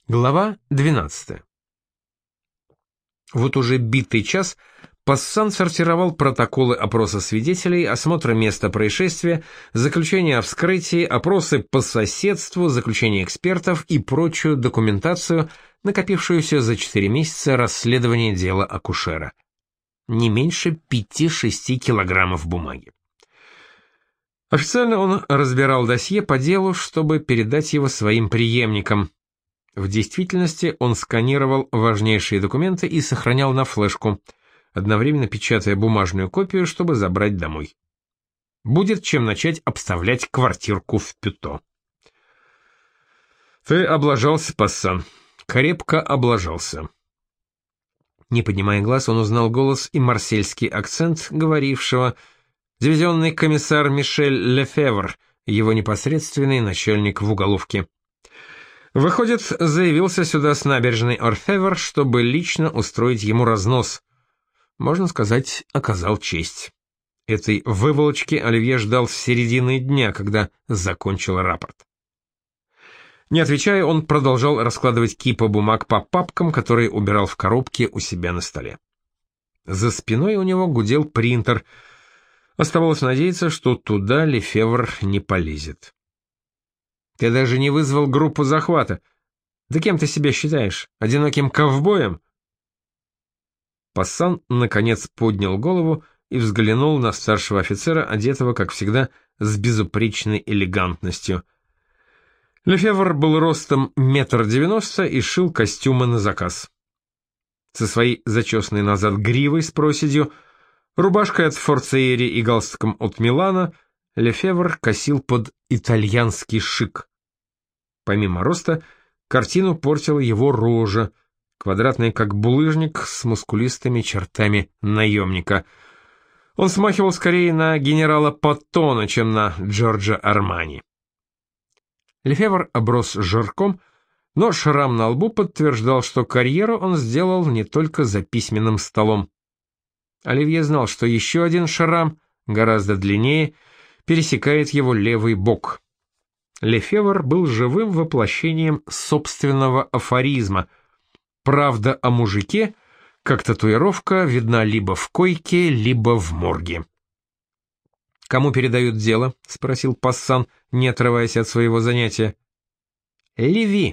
Глава 12. Вот уже битый час Пассан сортировал протоколы опроса свидетелей, осмотра места происшествия, заключения о вскрытии, опросы по соседству, заключения экспертов и прочую документацию, накопившуюся за 4 месяца расследования дела акушера. Не меньше 5-6 килограммов бумаги. Официально он разбирал досье по делу, чтобы передать его своим преемникам. В действительности он сканировал важнейшие документы и сохранял на флешку, одновременно печатая бумажную копию, чтобы забрать домой. Будет чем начать обставлять квартирку в Пюто. «Ты облажался, Пассан, крепко облажался». Не поднимая глаз, он узнал голос и марсельский акцент говорившего дивизионный комиссар Мишель Лефевр, его непосредственный начальник в уголовке. Выходит, заявился сюда с набережной Орфевр, чтобы лично устроить ему разнос. Можно сказать, оказал честь. Этой выволочки Оливье ждал с середины дня, когда закончил рапорт. Не отвечая, он продолжал раскладывать кипы бумаг по папкам, которые убирал в коробке у себя на столе. За спиной у него гудел принтер. Оставалось надеяться, что туда Лефевр не полезет. «Ты даже не вызвал группу захвата. Да кем ты себя считаешь? Одиноким ковбоем?» Пассан, наконец, поднял голову и взглянул на старшего офицера, одетого, как всегда, с безупречной элегантностью. Лефевр был ростом 1,90 м и шил костюмы на заказ. Со своей зачесанной назад гривой с проседью, рубашкой от Форциери и галстуком от Милана, Лефевр косил под итальянский шик. Помимо роста, картину портила его рожа, квадратная как булыжник с мускулистыми чертами наемника. Он смахивал скорее на генерала Паттона, чем на Джорджа Армани. Лефевр оброс жирком, но шрам на лбу подтверждал, что карьеру он сделал не только за письменным столом. Оливье знал, что еще один шрам, гораздо длиннее, пересекает его левый бок. Лефевр был живым воплощением собственного афоризма. Правда о мужике, как татуировка, видна либо в койке, либо в морге. «Кому передают дело?» — спросил Пассан, не отрываясь от своего занятия. «Леви».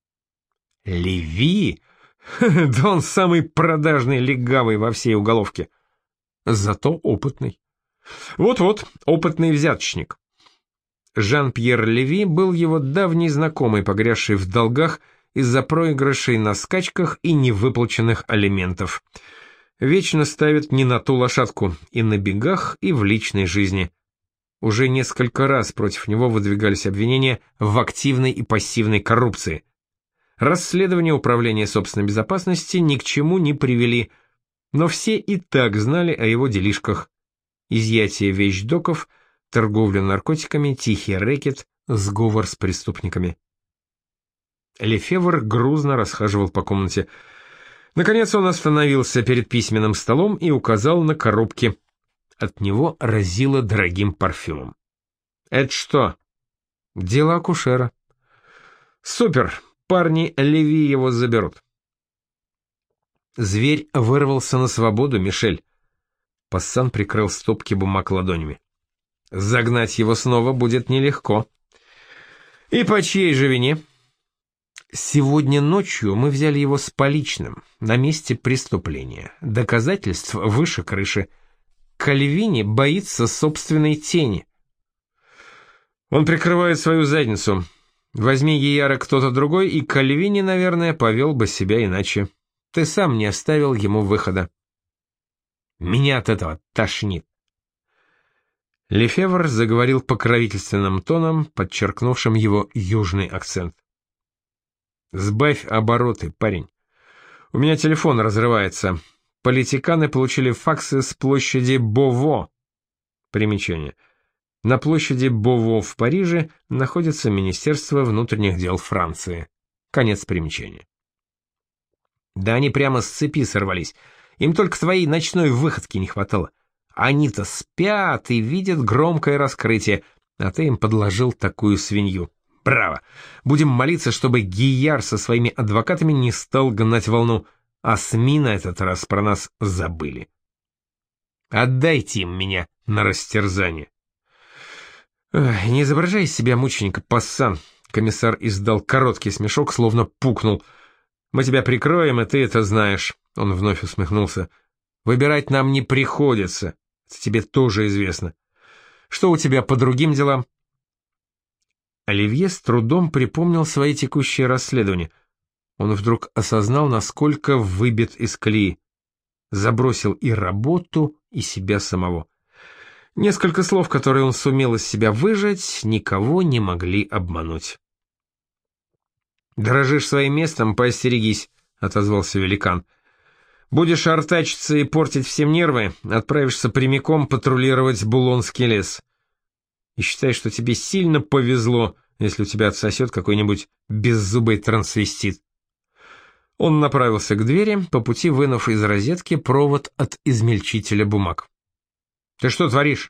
«Леви? Да он самый продажный легавый во всей уголовке. Зато опытный. Вот-вот, опытный взяточник». Жан-Пьер Леви был его давний знакомый, погрязший в долгах из-за проигрышей на скачках и невыплаченных алиментов. Вечно ставит не на ту лошадку и на бегах, и в личной жизни. Уже несколько раз против него выдвигались обвинения в активной и пассивной коррупции. Расследования Управления собственной безопасности ни к чему не привели, но все и так знали о его делишках. Изъятие вещдоков, торговля наркотиками, тихий рэкет, сговор с преступниками. Лефевр грузно расхаживал по комнате. Наконец он остановился перед письменным столом и указал на коробки. От него разило дорогим парфюмом. «Это что?» «Дело акушера». «Супер! Парни Леви его заберут». Зверь вырвался на свободу, Мишель. Пассан прикрыл стопки бумаг ладонями. «Загнать его снова будет нелегко». «И по чьей же вине?» «Сегодня ночью мы взяли его с поличным, на месте преступления. Доказательств выше крыши. Кальвини боится собственной тени». «Он прикрывает свою задницу. Возьми Гияра кто-то другой, и Кальвини, наверное, повел бы себя иначе. Ты сам не оставил ему выхода». «Меня от этого тошнит». Лефевр заговорил покровительственным тоном, подчеркнувшим его южный акцент. «Сбавь обороты, парень. У меня телефон разрывается. Политиканы получили факсы с площади Бово». Примечание. На площади Бово в Париже находится Министерство внутренних дел Франции. Конец примечания. «Да они прямо с цепи сорвались. Им только твоей ночной выходки не хватало. Они-то спят и видят громкое раскрытие, а ты им подложил такую свинью. Браво! Будем молиться, чтобы Гийяр со своими адвокатами не стал гнать волну, а СМИ на этот раз про нас забыли. Отдайте им меня на растерзание. Ой, не изображай из себя мученика, пассан. Комиссар издал короткий смешок, словно пукнул. Мы тебя прикроем, и ты это знаешь. Он вновь усмехнулся. Выбирать нам не приходится. Это тебе тоже известно. Что у тебя по другим делам? Оливье с трудом припомнил свои текущие расследования. Он вдруг осознал, насколько выбит из колеи. Забросил и работу, и себя самого. Несколько слов, которые он сумел из себя выжать, никого не могли обмануть. «Дорожишь своим местом, поостерегись», — отозвался великан. «Будешь артачиться и портить всем нервы, отправишься прямиком патрулировать Булонский лес. И считай, что тебе сильно повезло, если у тебя отсосет какой-нибудь беззубый трансвестит». Он направился к двери, по пути вынув из розетки провод от измельчителя бумаг. «Ты что творишь?»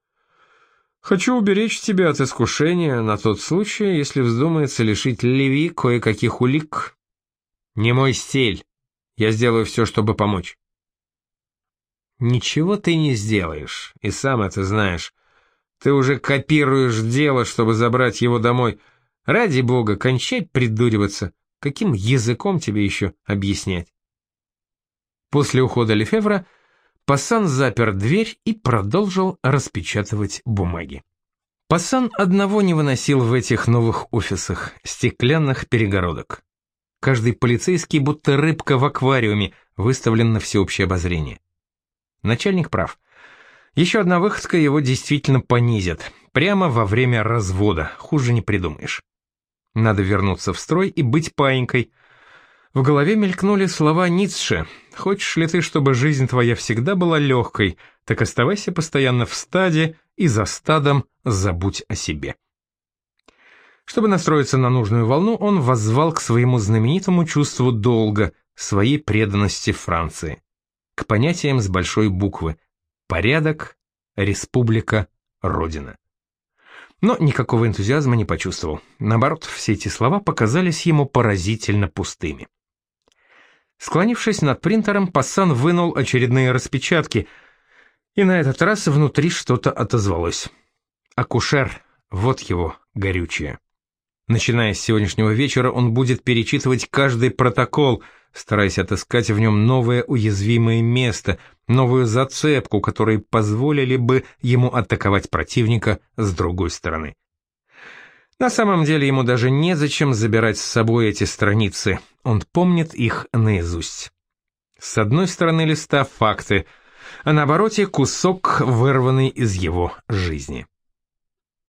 «Хочу уберечь тебя от искушения на тот случай, если вздумается лишить Леви кое-каких улик. Не мой стиль. Я сделаю все, чтобы помочь». «Ничего ты не сделаешь, и сам это знаешь. Ты уже копируешь дело, чтобы забрать его домой. Ради бога, кончай придуриваться. Каким языком тебе еще объяснять?» После ухода Лефевра Пассан запер дверь и продолжил распечатывать бумаги. Пассан одного не выносил в этих новых офисах — стеклянных перегородок. Каждый полицейский, будто рыбка в аквариуме, выставлен на всеобщее обозрение. Начальник прав. Еще одна выходка, его действительно понизят. Прямо во время развода, хуже не придумаешь. Надо вернуться в строй и быть паинькой. В голове мелькнули слова Ницше: «Хочешь ли ты, чтобы жизнь твоя всегда была легкой, так оставайся постоянно в стаде, и за стадом забудь о себе». Чтобы настроиться на нужную волну, он воззвал к своему знаменитому чувству долга, своей преданности Франции, к понятиям с большой буквы: порядок, республика, родина. Но никакого энтузиазма не почувствовал. Наоборот, все эти слова показались ему поразительно пустыми. Склонившись над принтером, Пассан вынул очередные распечатки, и на этот раз внутри что-то отозвалось. Акушер, вот его горючее. Начиная с сегодняшнего вечера, он будет перечитывать каждый протокол, стараясь отыскать в нем новое уязвимое место, новую зацепку, которые позволили бы ему атаковать противника с другой стороны. На самом деле ему даже незачем забирать с собой эти страницы, он помнит их наизусть. С одной стороны листа факты, а на обороте кусок, вырванный из его жизни.